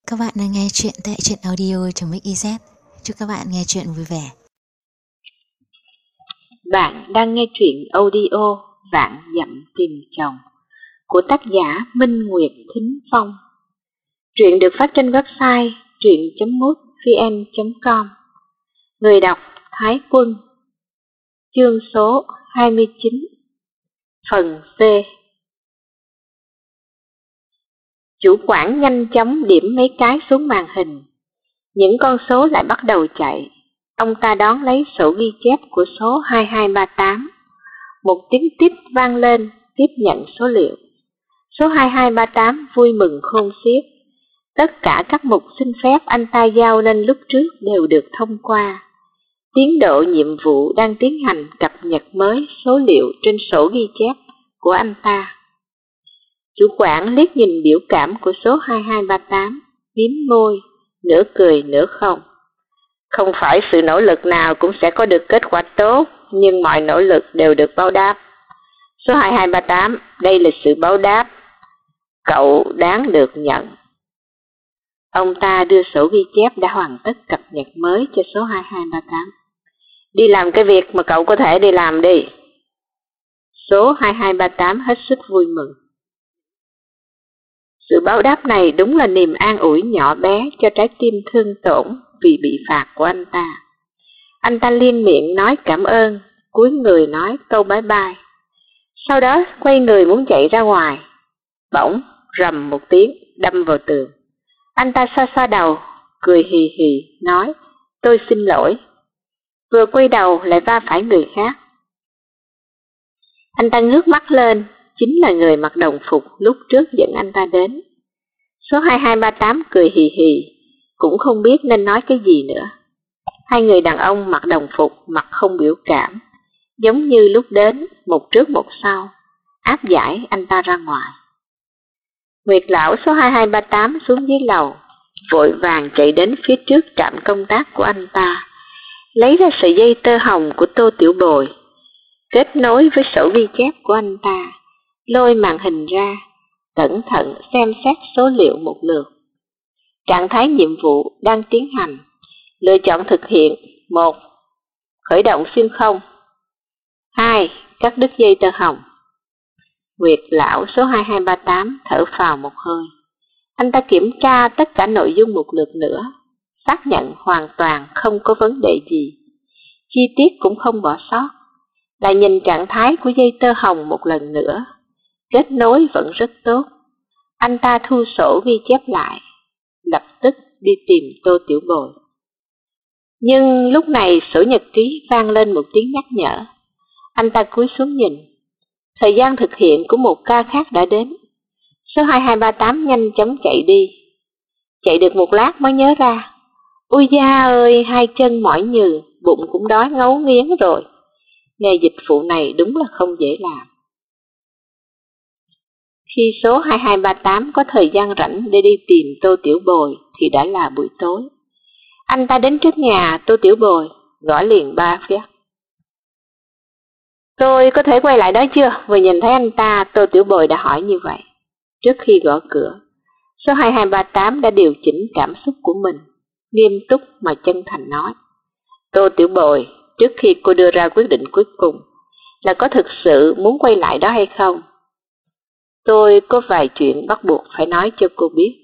Các bạn đang nghe chuyện tại truyện audio.mix.iz. Chúc các bạn nghe chuyện vui vẻ. Bạn đang nghe truyện audio Vạn Dặm Tìm Chồng của tác giả Minh Nguyệt Thính Phong. Truyện được phát trên website truyện.mútvn.com. Người đọc Thái Quân. Chương số 29. Phần C. Chủ quản nhanh chóng điểm mấy cái xuống màn hình. Những con số lại bắt đầu chạy. Ông ta đón lấy sổ ghi chép của số 2238. Một tiếng tít vang lên, tiếp nhận số liệu. Số 2238 vui mừng khôn xiết. Tất cả các mục xin phép anh ta giao lên lúc trước đều được thông qua. Tiến độ nhiệm vụ đang tiến hành cập nhật mới số liệu trên sổ ghi chép của anh ta. Chủ quản liếc nhìn biểu cảm của số 2238, mím môi, nửa cười nửa không. Không phải sự nỗ lực nào cũng sẽ có được kết quả tốt, nhưng mọi nỗ lực đều được báo đáp. Số 2238, đây là sự báo đáp. Cậu đáng được nhận. Ông ta đưa sổ ghi chép đã hoàn tất cập nhật mới cho số 2238. Đi làm cái việc mà cậu có thể đi làm đi. Số 2238 hết sức vui mừng. Sự báo đáp này đúng là niềm an ủi nhỏ bé cho trái tim thương tổn vì bị phạt của anh ta. Anh ta liên miệng nói cảm ơn, cúi người nói câu bye bye. Sau đó quay người muốn chạy ra ngoài. Bỗng rầm một tiếng đâm vào tường. Anh ta xoa xoa đầu, cười hì hì, nói tôi xin lỗi. Vừa quay đầu lại va phải người khác. Anh ta ngước mắt lên, chính là người mặc đồng phục lúc trước dẫn anh ta đến. Số 2238 cười hì hì, cũng không biết nên nói cái gì nữa. Hai người đàn ông mặc đồng phục, mặt không biểu cảm, giống như lúc đến, một trước một sau, áp giải anh ta ra ngoài. Nguyệt lão số 2238 xuống dưới lầu, vội vàng chạy đến phía trước trạm công tác của anh ta, lấy ra sợi dây tơ hồng của Tô Tiểu Bồi, kết nối với sổ ghi chép của anh ta, lôi màn hình ra, cẩn thận xem xét số liệu một lượt. Trạng thái nhiệm vụ đang tiến hành. Lựa chọn thực hiện. 1. Khởi động xuyên không. 2. Cắt đứt dây tơ hồng. Nguyệt lão số 2238 thở phào một hơi. Anh ta kiểm tra tất cả nội dung một lượt nữa, xác nhận hoàn toàn không có vấn đề gì, chi tiết cũng không bỏ sót. Lại nhìn trạng thái của dây tơ hồng một lần nữa, kết nối vẫn rất tốt. Anh ta thu sổ ghi chép lại, lập tức đi tìm Tô Tiểu Bồi. Nhưng lúc này sổ nhật ký vang lên một tiếng nhắc nhở. Anh ta cúi xuống nhìn. Thời gian thực hiện của một ca khác đã đến. Số 2238 nhanh chóng chạy đi. Chạy được một lát mới nhớ ra. Ôi da ơi, hai chân mỏi nhừ, bụng cũng đói ngấu nghiến rồi. Nghề dịch vụ này đúng là không dễ làm. Khi số 2238 có thời gian rảnh để đi tìm Tô Tiểu Bồi thì đã là buổi tối. Anh ta đến trước nhà Tô Tiểu Bồi, gõ liền 3 phép. Tôi có thể quay lại đó chưa? Vừa nhìn thấy anh ta, Tô Tiểu Bồi đã hỏi như vậy. Trước khi gõ cửa, số 2238 đã điều chỉnh cảm xúc của mình, nghiêm túc mà chân thành nói. Tô Tiểu Bồi, trước khi cô đưa ra quyết định cuối cùng, là có thực sự muốn quay lại đó hay không? Tôi có vài chuyện bắt buộc phải nói cho cô biết.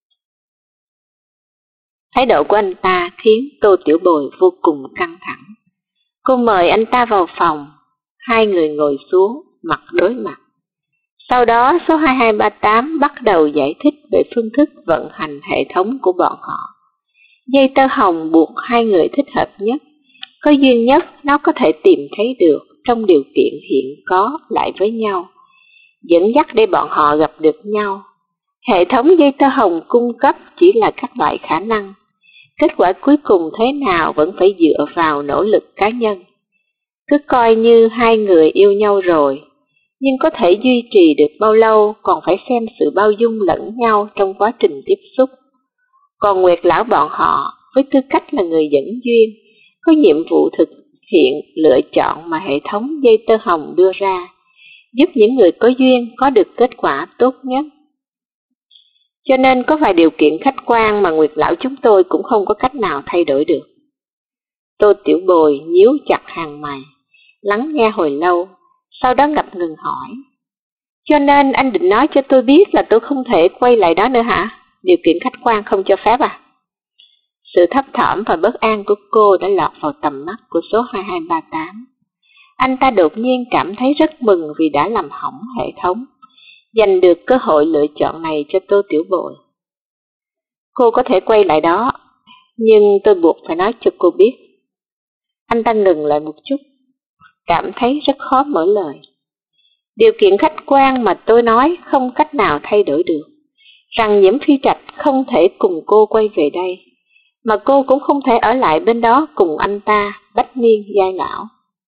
Thái độ của anh ta khiến Tô Tiểu Bồi vô cùng căng thẳng. Cô mời anh ta vào phòng, hai người ngồi xuống, mặt đối mặt. Sau đó số 2238 bắt đầu giải thích về phương thức vận hành hệ thống của bọn họ. Dây tơ hồng buộc hai người thích hợp nhất, có duy nhất nó có thể tìm thấy được trong điều kiện hiện có lại với nhau, dẫn dắt để bọn họ gặp được nhau. Hệ thống dây tơ hồng cung cấp chỉ là các loại khả năng. Kết quả cuối cùng thế nào vẫn phải dựa vào nỗ lực cá nhân. Cứ coi như hai người yêu nhau rồi, nhưng có thể duy trì được bao lâu còn phải xem sự bao dung lẫn nhau trong quá trình tiếp xúc. Còn Nguyệt lão bọn họ, với tư cách là người dẫn duyên, có nhiệm vụ thực hiện lựa chọn mà hệ thống dây tơ hồng đưa ra, giúp những người có duyên có được kết quả tốt nhất. Cho nên có vài điều kiện khách quan mà Nguyệt Lão chúng tôi cũng không có cách nào thay đổi được. Tô Tiểu Bồi nhíu chặt hàng mày, lắng nghe hồi lâu, sau đó ngập ngừng hỏi. Cho nên anh định nói cho tôi biết là tôi không thể quay lại đó nữa hả? Điều kiện khách quan không cho phép à? Sự thấp thỏm và bất an của cô đã lọt vào tầm mắt của số 2238. Anh ta đột nhiên cảm thấy rất mừng vì đã làm hỏng hệ thống, giành được cơ hội lựa chọn này cho Tô Tiểu Bồi. Cô có thể quay lại đó, nhưng tôi buộc phải nói cho cô biết. Anh ta ngừng lại một chút, cảm thấy rất khó mở lời. Điều kiện khách quan mà tôi nói không cách nào thay đổi được, rằng Nhiễm Phi Trạch không thể cùng cô quay về đây, mà cô cũng không thể ở lại bên đó cùng anh ta bách niên giai lão.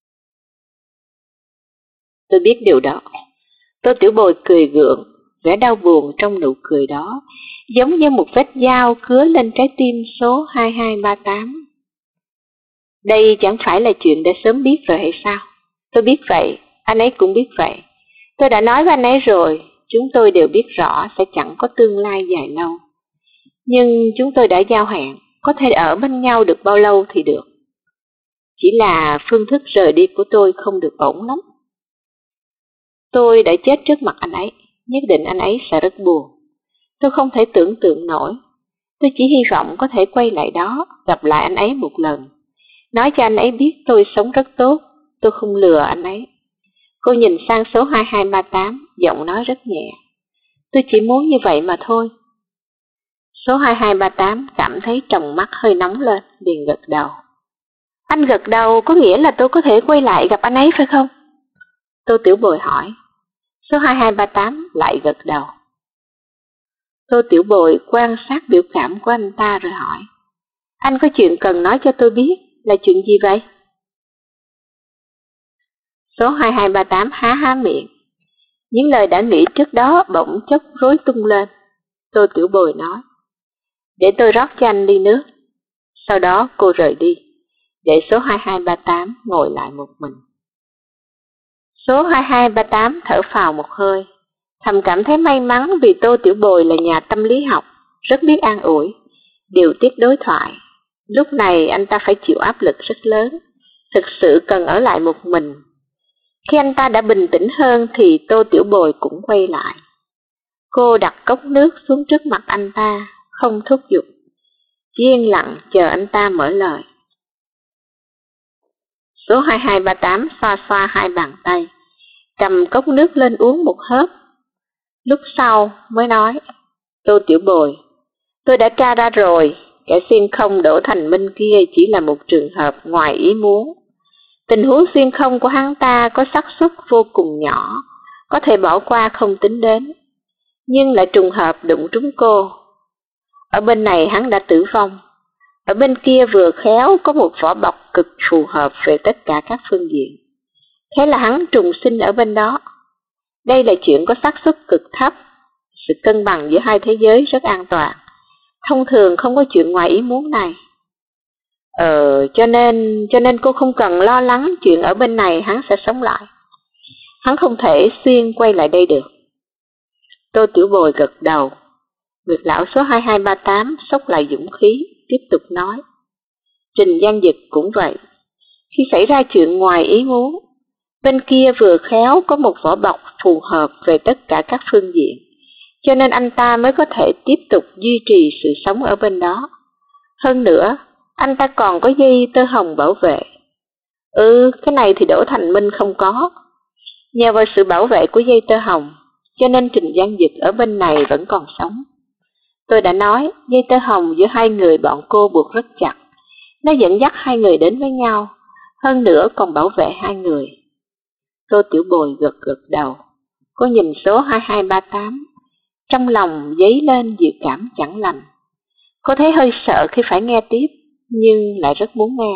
Tôi biết điều đó. Tô Tiểu Bồi cười gượng, vẻ đau buồn trong nụ cười đó, giống như một vết dao cứa lên trái tim số 2238. Đây chẳng phải là chuyện đã sớm biết rồi hay sao? Tôi biết vậy, anh ấy cũng biết vậy. Tôi đã nói với anh ấy rồi, chúng tôi đều biết rõ sẽ chẳng có tương lai dài lâu. Nhưng chúng tôi đã giao hẹn, có thể ở bên nhau được bao lâu thì được. Chỉ là phương thức rời đi của tôi không được ổn lắm. Tôi đã chết trước mặt anh ấy, nhất định anh ấy sẽ rất buồn. Tôi không thể tưởng tượng nổi. Tôi chỉ hy vọng có thể quay lại đó, gặp lại anh ấy một lần. Nói cho anh ấy biết tôi sống rất tốt, tôi không lừa anh ấy. Cô nhìn sang số 2238, giọng nói rất nhẹ. Tôi chỉ muốn như vậy mà thôi. Số 2238 cảm thấy tròng mắt hơi nóng lên, liền gật đầu. Anh gật đầu có nghĩa là tôi có thể quay lại gặp anh ấy phải không? Tô Tiểu Bồi hỏi. Số 2238 lại gật đầu. Tô Tiểu Bồi quan sát biểu cảm của anh ta rồi hỏi. Anh có chuyện cần nói cho tôi biết, là chuyện gì vậy? Số 2238 há miệng. Những lời đã nghĩ trước đó bỗng chốc rối tung lên. Tô Tiểu Bồi nói. Để tôi rót cho anh ly nước. Sau đó cô rời đi, để số 2238 ngồi lại một mình. Số 2238 thở phào một hơi, thầm cảm thấy may mắn vì Tô Tiểu Bồi là nhà tâm lý học, rất biết an ủi, điều tiết đối thoại. Lúc này anh ta phải chịu áp lực rất lớn, thực sự cần ở lại một mình. Khi anh ta đã bình tĩnh hơn thì Tô Tiểu Bồi cũng quay lại. Cô đặt cốc nước xuống trước mặt anh ta, không thúc giục, chỉ yên lặng chờ anh ta mở lời. Số 2238 xoa xoa hai bàn tay, cầm cốc nước lên uống một hớp. Lúc sau mới nói, Tô Tiểu Bồi, tôi đã tra ra rồi, kẻ xuyên không Đỗ Thành Minh kia chỉ là một trường hợp ngoài ý muốn. Tình huống xuyên không của hắn ta có xác suất vô cùng nhỏ, có thể bỏ qua không tính đến, nhưng lại trùng hợp đụng trúng cô. Ở bên này hắn đã tử vong, ở bên kia vừa khéo có một vỏ bọc cực phù hợp về tất cả các phương diện. Thế là hắn trùng sinh ở bên đó. Đây là chuyện có xác suất cực thấp, sự cân bằng giữa hai thế giới rất an toàn. Thông thường không có chuyện ngoài ý muốn này. Cho nên cô không cần lo lắng chuyện ở bên này hắn sẽ sống lại. Hắn không thể xuyên quay lại đây được. Tô Tiểu Bồi gật đầu. Nguyệt lão số 2238 xốc lại dũng khí, tiếp tục nói. Trình Giang Dực cũng vậy. Khi xảy ra chuyện ngoài ý muốn, bên kia vừa khéo có một vỏ bọc phù hợp về tất cả các phương diện, cho nên anh ta mới có thể tiếp tục duy trì sự sống ở bên đó. Hơn nữa, anh ta còn có dây tơ hồng bảo vệ. Cái này thì Đỗ Thành Minh không có. Nhờ vào sự bảo vệ của dây tơ hồng, cho nên Trình Giang Dực ở bên này vẫn còn sống. Tôi đã nói, dây tơ hồng giữa hai người bọn cô buộc rất chặt. Nó dẫn dắt hai người đến với nhau, hơn nữa còn bảo vệ hai người. Tô Tiểu Bồi gật đầu. Cô nhìn số 2238, trong lòng dấy lên dự cảm chẳng lành. Cô thấy hơi sợ khi phải nghe tiếp, nhưng lại rất muốn nghe.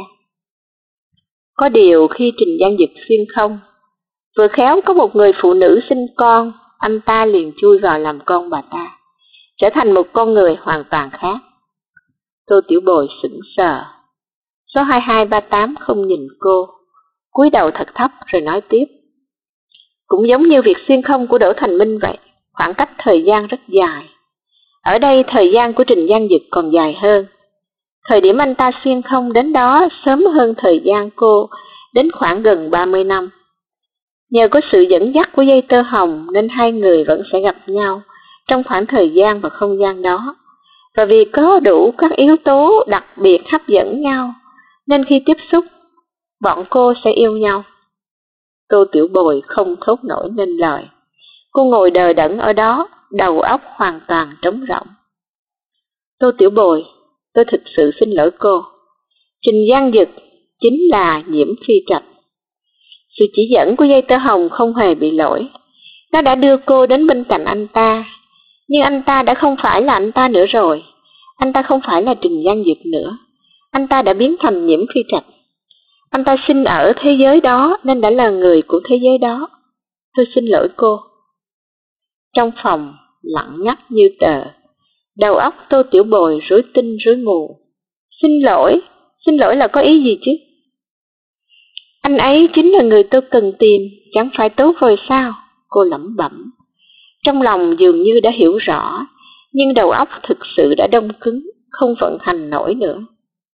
Có điều khi Trình Giang Dực xuyên không, vừa khéo có một người phụ nữ sinh con, anh ta liền chui vào làm con bà ta, trở thành một con người hoàn toàn khác. Tô Tiểu Bồi sững sờ. Số 2238 không nhìn cô, cúi đầu thật thấp rồi nói tiếp. Cũng giống như việc xuyên không của Đỗ Thành Minh vậy, khoảng cách thời gian rất dài. Ở đây thời gian của Trình Giang Dực còn dài hơn. Thời điểm anh ta xuyên không đến đó sớm hơn thời gian cô đến khoảng gần 30 năm. Nhờ có sự dẫn dắt của dây tơ hồng nên hai người vẫn sẽ gặp nhau trong khoảng thời gian và không gian đó. Và vì có đủ các yếu tố đặc biệt hấp dẫn nhau, nên khi tiếp xúc, bọn cô sẽ yêu nhau. Tô Tiểu Bồi không thốt nổi nên lời. Cô ngồi đờ đẫn ở đó, đầu óc hoàn toàn trống rỗng. Tô Tiểu Bồi, tôi thực sự xin lỗi cô. Trình Giang Dực chính là Nhiễm Phi Trạch. Sự chỉ dẫn của dây tơ hồng không hề bị lỗi. Nó đã đưa cô đến bên cạnh anh ta. Nhưng anh ta đã không phải là anh ta nữa rồi. Anh ta không phải là Trình Giang Dực nữa. Anh ta đã biến thành Nhiễm Phi Trạch. Anh ta sinh ở thế giới đó nên đã là người của thế giới đó. Tôi xin lỗi cô. Trong phòng lặng ngắt như tờ. Đầu óc Tô Tiểu Bồi rối tinh rối mù. Xin lỗi là có ý gì chứ? Anh ấy chính là người tôi cần tìm, chẳng phải tốt rồi sao? Cô lẩm bẩm. Trong lòng dường như đã hiểu rõ, nhưng đầu óc thực sự đã đông cứng, không vận hành nổi nữa.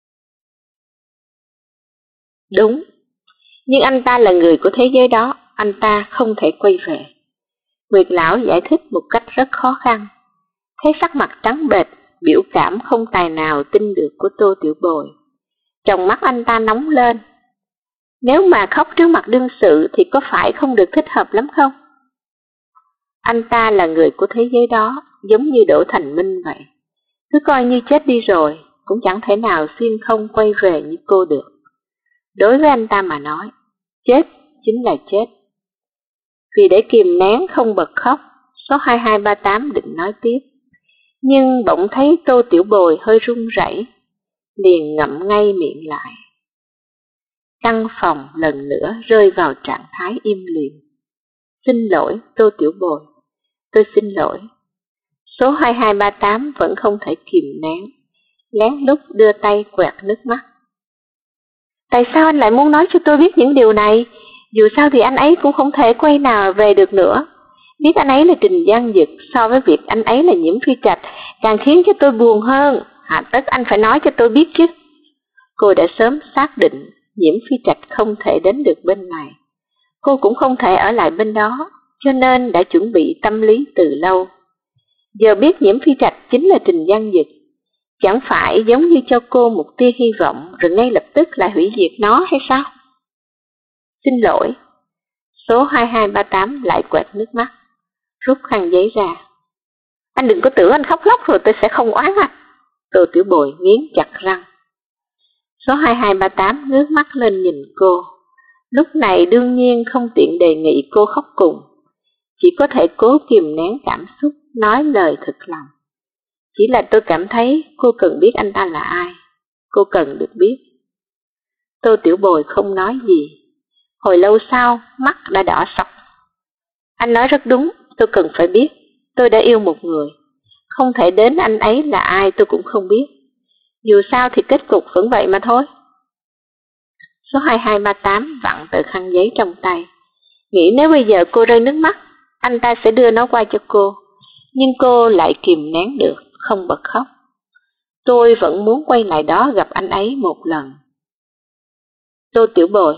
Đúng, nhưng anh ta là người của thế giới đó, anh ta không thể quay về. Nguyệt Lão giải thích một cách rất khó khăn. Thấy sắc mặt trắng bệch, biểu cảm không tài nào tin được của Tô Tiểu Bồi. Tròng mắt anh ta nóng lên. Nếu mà khóc trước mặt đương sự thì có phải không được thích hợp lắm không? Anh ta là người của thế giới đó, giống như Đỗ Thành Minh vậy. Cứ coi như chết đi rồi, cũng chẳng thể nào xuyên không quay về như cô được. Đối với anh ta mà nói, chết chính là chết. Vì để kìm nén không bật khóc, số 2238 định nói tiếp. Nhưng bỗng thấy Tô Tiểu Bồi hơi run rẩy, liền ngậm ngay miệng lại. Căn phòng lần nữa rơi vào trạng thái im lìm. Xin lỗi, Tô Tiểu Bồi, tôi xin lỗi. Số 2238 vẫn không thể kìm nén, lén lút đưa tay quẹt nước mắt. Tại sao anh lại muốn nói cho tôi biết những điều này? Dù sao thì anh ấy cũng không thể quay nào về được nữa. Biết anh ấy là Trình Giang Dực so với việc anh ấy là Nhiễm Phi Trạch càng khiến cho tôi buồn hơn. Hà tất anh phải nói cho tôi biết chứ. Cô đã sớm xác định Nhiễm Phi Trạch không thể đến được bên này. Cô cũng không thể ở lại bên đó, cho nên đã chuẩn bị tâm lý từ lâu. Giờ biết Nhiễm Phi Trạch chính là Trình Giang Dực, chẳng phải giống như cho cô một tia hy vọng rồi ngay lập tức lại hủy diệt nó hay sao? Xin lỗi. Số 2238 lại quẹt nước mắt, rút khăn giấy ra. Anh đừng có tưởng anh khóc lóc rồi tôi sẽ không oán anh. Tô Tiểu Bồi nghiến chặt răng. Số 2238 ngước mắt lên nhìn cô. Lúc này đương nhiên không tiện đề nghị cô khóc cùng. Chỉ có thể cố kìm nén cảm xúc, nói lời thật lòng. Chỉ là tôi cảm thấy cô cần biết anh ta là ai. Cô cần được biết. Tô Tiểu Bồi không nói gì. Hồi lâu sau, mắt đã đỏ sọc. Anh nói rất đúng, tôi cần phải biết. Tôi đã yêu một người. Không thể đến anh ấy là ai tôi cũng không biết. Dù sao thì kết cục vẫn vậy mà thôi. Số 2238 vặn tờ khăn giấy trong tay. Nghĩ nếu bây giờ cô rơi nước mắt, anh ta sẽ đưa nó qua cho cô. Nhưng cô lại kìm nén được, không bật khóc. Tôi vẫn muốn quay lại đó gặp anh ấy một lần. Tô Tiểu Bồi.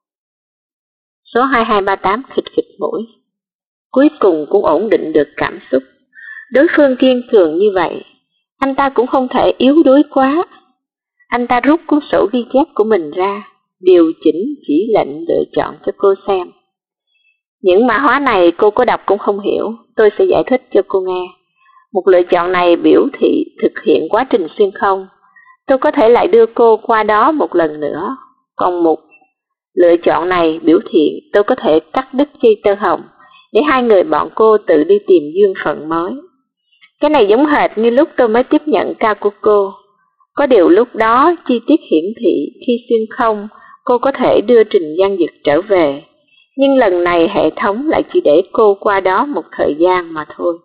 Số 2238 khịt khịt mũi. Cuối cùng cũng ổn định được cảm xúc. Đối phương kiên cường như vậy, anh ta cũng không thể yếu đuối quá. Anh ta rút cuốn sổ ghi chép của mình ra, điều chỉnh chỉ lệnh lựa chọn cho cô xem. Những mã hóa này cô có đọc cũng không hiểu, tôi sẽ giải thích cho cô nghe. Một lựa chọn này biểu thị thực hiện quá trình xuyên không. Tôi có thể lại đưa cô qua đó một lần nữa. Còn một lựa chọn này biểu thị tôi có thể cắt đứt dây tơ hồng để hai người bọn cô tự đi tìm duyên phận mới. Cái này giống hệt như lúc tôi mới tiếp nhận ca của cô. Có điều lúc đó chi tiết hiển thị khi xuyên không cô có thể đưa Trình Giang Dực trở về. Nhưng lần này hệ thống lại chỉ để cô qua đó một thời gian mà thôi.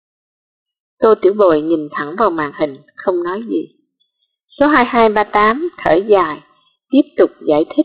Tô Tiểu Bồi nhìn thẳng vào màn hình, không nói gì. Số 2238 thở dài, tiếp tục giải thích.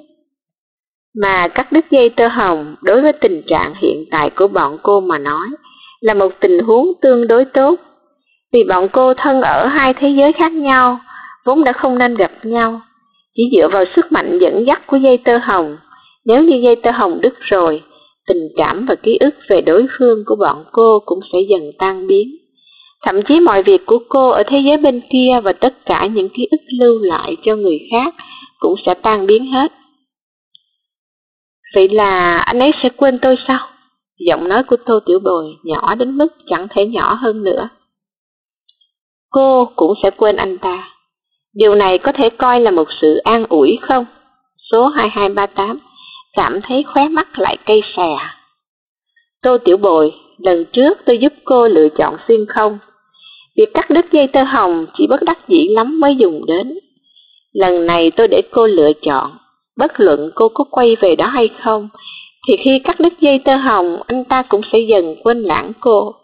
Mà cắt đứt dây tơ hồng đối với tình trạng hiện tại của bọn cô mà nói là một tình huống tương đối tốt. Vì bọn cô thân ở hai thế giới khác nhau, vốn đã không nên gặp nhau. Chỉ dựa vào sức mạnh dẫn dắt của dây tơ hồng, nếu như dây tơ hồng đứt rồi, tình cảm và ký ức về đối phương của bọn cô cũng sẽ dần tan biến. Thậm chí mọi việc của cô ở thế giới bên kia và tất cả những ký ức lưu lại cho người khác cũng sẽ tan biến hết. Vậy là anh ấy sẽ quên tôi sao? Giọng nói của Tô Tiểu Bồi nhỏ đến mức chẳng thể nhỏ hơn nữa. Cô cũng sẽ quên anh ta. Điều này có thể coi là một sự an ủi không? Số 2238 cảm thấy khóe mắt lại cay xè. Tô Tiểu Bồi, lần trước tôi giúp cô lựa chọn xuyên không. Việc cắt đứt dây tơ hồng chỉ bất đắc dĩ lắm mới dùng đến. Lần này tôi để cô lựa chọn, bất luận cô có quay về đó hay không, thì khi cắt đứt dây tơ hồng, anh ta cũng sẽ dần quên lãng cô.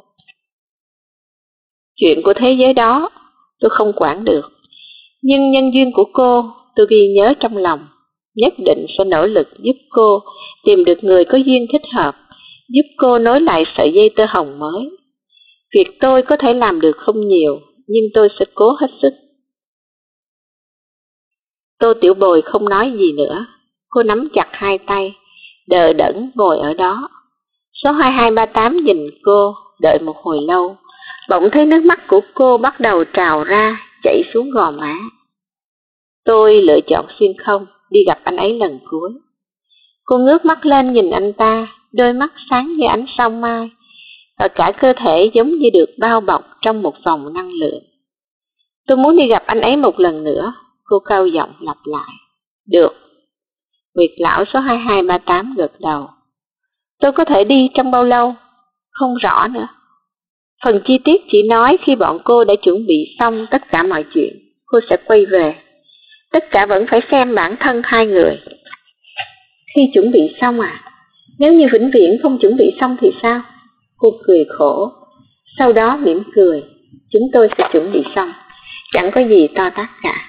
Chuyện của thế giới đó, tôi không quản được. Nhưng nhân duyên của cô, tôi ghi nhớ trong lòng, nhất định sẽ nỗ lực giúp cô tìm được người có duyên thích hợp, giúp cô nối lại sợi dây tơ hồng mới. Việc tôi có thể làm được không nhiều, nhưng tôi sẽ cố hết sức. Tô Tiểu Bồi không nói gì nữa. Cô nắm chặt hai tay, đờ đẫn ngồi ở đó. Số 2238 nhìn cô, đợi một hồi lâu. Bỗng thấy nước mắt của cô bắt đầu trào ra, chảy xuống gò má. Tôi lựa chọn xuyên không, đi gặp anh ấy lần cuối. Cô ngước mắt lên nhìn anh ta, đôi mắt sáng như ánh sao mai, và cả cơ thể giống như được bao bọc trong một vòng năng lượng. Tôi muốn đi gặp anh ấy một lần nữa, cô cao giọng lặp lại. Được. Nguyệt lão số 2238 gật đầu. Tôi có thể đi trong bao lâu? Không rõ nữa. Phần chi tiết chỉ nói khi bọn cô đã chuẩn bị xong tất cả mọi chuyện, cô sẽ quay về. Tất cả vẫn phải xem bản thân hai người. Khi chuẩn bị xong à? Nếu như vĩnh viễn không chuẩn bị xong thì sao? Cô cười khổ. Sau đó mỉm cười. Chúng tôi sẽ chuẩn bị xong. Chẳng có gì to tát cả.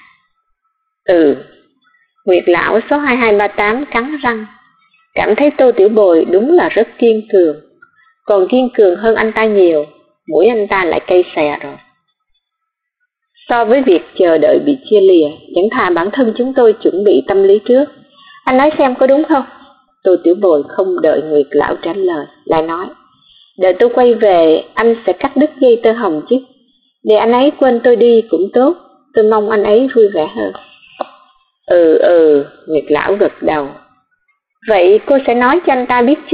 Nguyệt lão số 2238 cắn răng. Cảm thấy Tô Tiểu Bồi đúng là rất kiên cường. Còn kiên cường hơn anh ta nhiều. Mũi anh ta lại cay xè rồi. So với việc chờ đợi bị chia lìa, chẳng thà bản thân chúng tôi chuẩn bị tâm lý trước. Anh nói xem có đúng không? Tô Tiểu Bồi không đợi Nguyệt lão trả lời, lại nói. Đợi tôi quay về, anh sẽ cắt đứt dây tơ hồng chứ. Để anh ấy quên tôi đi cũng tốt, tôi mong anh ấy vui vẻ hơn. Nguyệt lão gật đầu. Vậy cô sẽ nói cho anh ta biết chứ?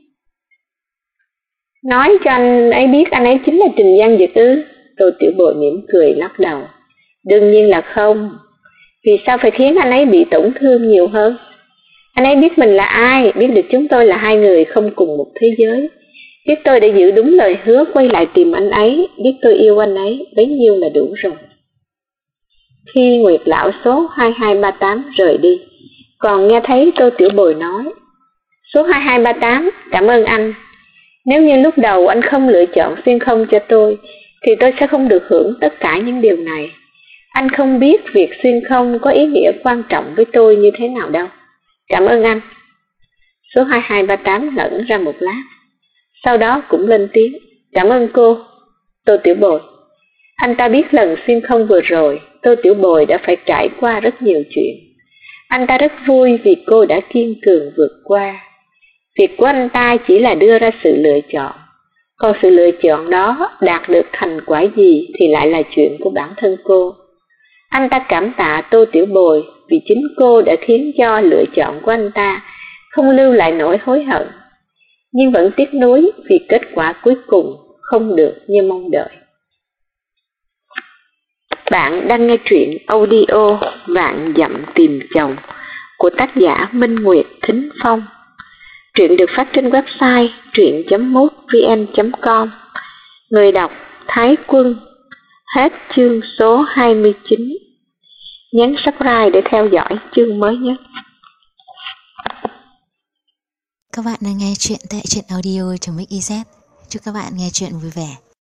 Nói cho anh ấy biết anh ấy chính là Trình Giang Dực ư? Tô Tiểu Bồi mỉm cười lắc đầu. Đương nhiên là không. Vì sao phải khiến anh ấy bị tổn thương nhiều hơn? Anh ấy biết mình là ai, biết được chúng tôi là hai người không cùng một thế giới. Biết tôi đã giữ đúng lời hứa quay lại tìm anh ấy, biết tôi yêu anh ấy, bấy nhiêu là đủ rồi. Khi Nguyệt lão số 2238 rời đi, còn nghe thấy Tô Tiểu Bồi nói. Số 2238, cảm ơn anh. Nếu như lúc đầu anh không lựa chọn xuyên không cho tôi, thì tôi sẽ không được hưởng tất cả những điều này. Anh không biết việc xuyên không có ý nghĩa quan trọng với tôi như thế nào đâu. Cảm ơn anh. Số 2238 ngẩn ra một lát. Sau đó cũng lên tiếng. Cảm ơn cô, Tô Tiểu Bồi. Anh ta biết lần xuyên không vừa rồi, Tô Tiểu Bồi đã phải trải qua rất nhiều chuyện. Anh ta rất vui vì cô đã kiên cường vượt qua. Việc của anh ta chỉ là đưa ra sự lựa chọn. Còn sự lựa chọn đó đạt được thành quả gì thì lại là chuyện của bản thân cô. Anh ta cảm tạ Tô Tiểu Bồi vì chính cô đã khiến cho lựa chọn của anh ta không lưu lại nỗi hối hận, nhưng vẫn tiếc nuối vì kết quả cuối cùng không được như mong đợi. Bạn đang nghe truyện audio Vạn Dặm Tìm Chồng của tác giả Minh Nguyệt Thính Phong. Truyện được phát trên website truyện.mútvn.com. Người đọc Thái Quân. Hết chương số 29. Nhấn subscribe để theo dõi chương mới nhất. Các bạn đang nghe truyện tại truyện audio.mix.iz. Chúc các bạn nghe truyện vui vẻ.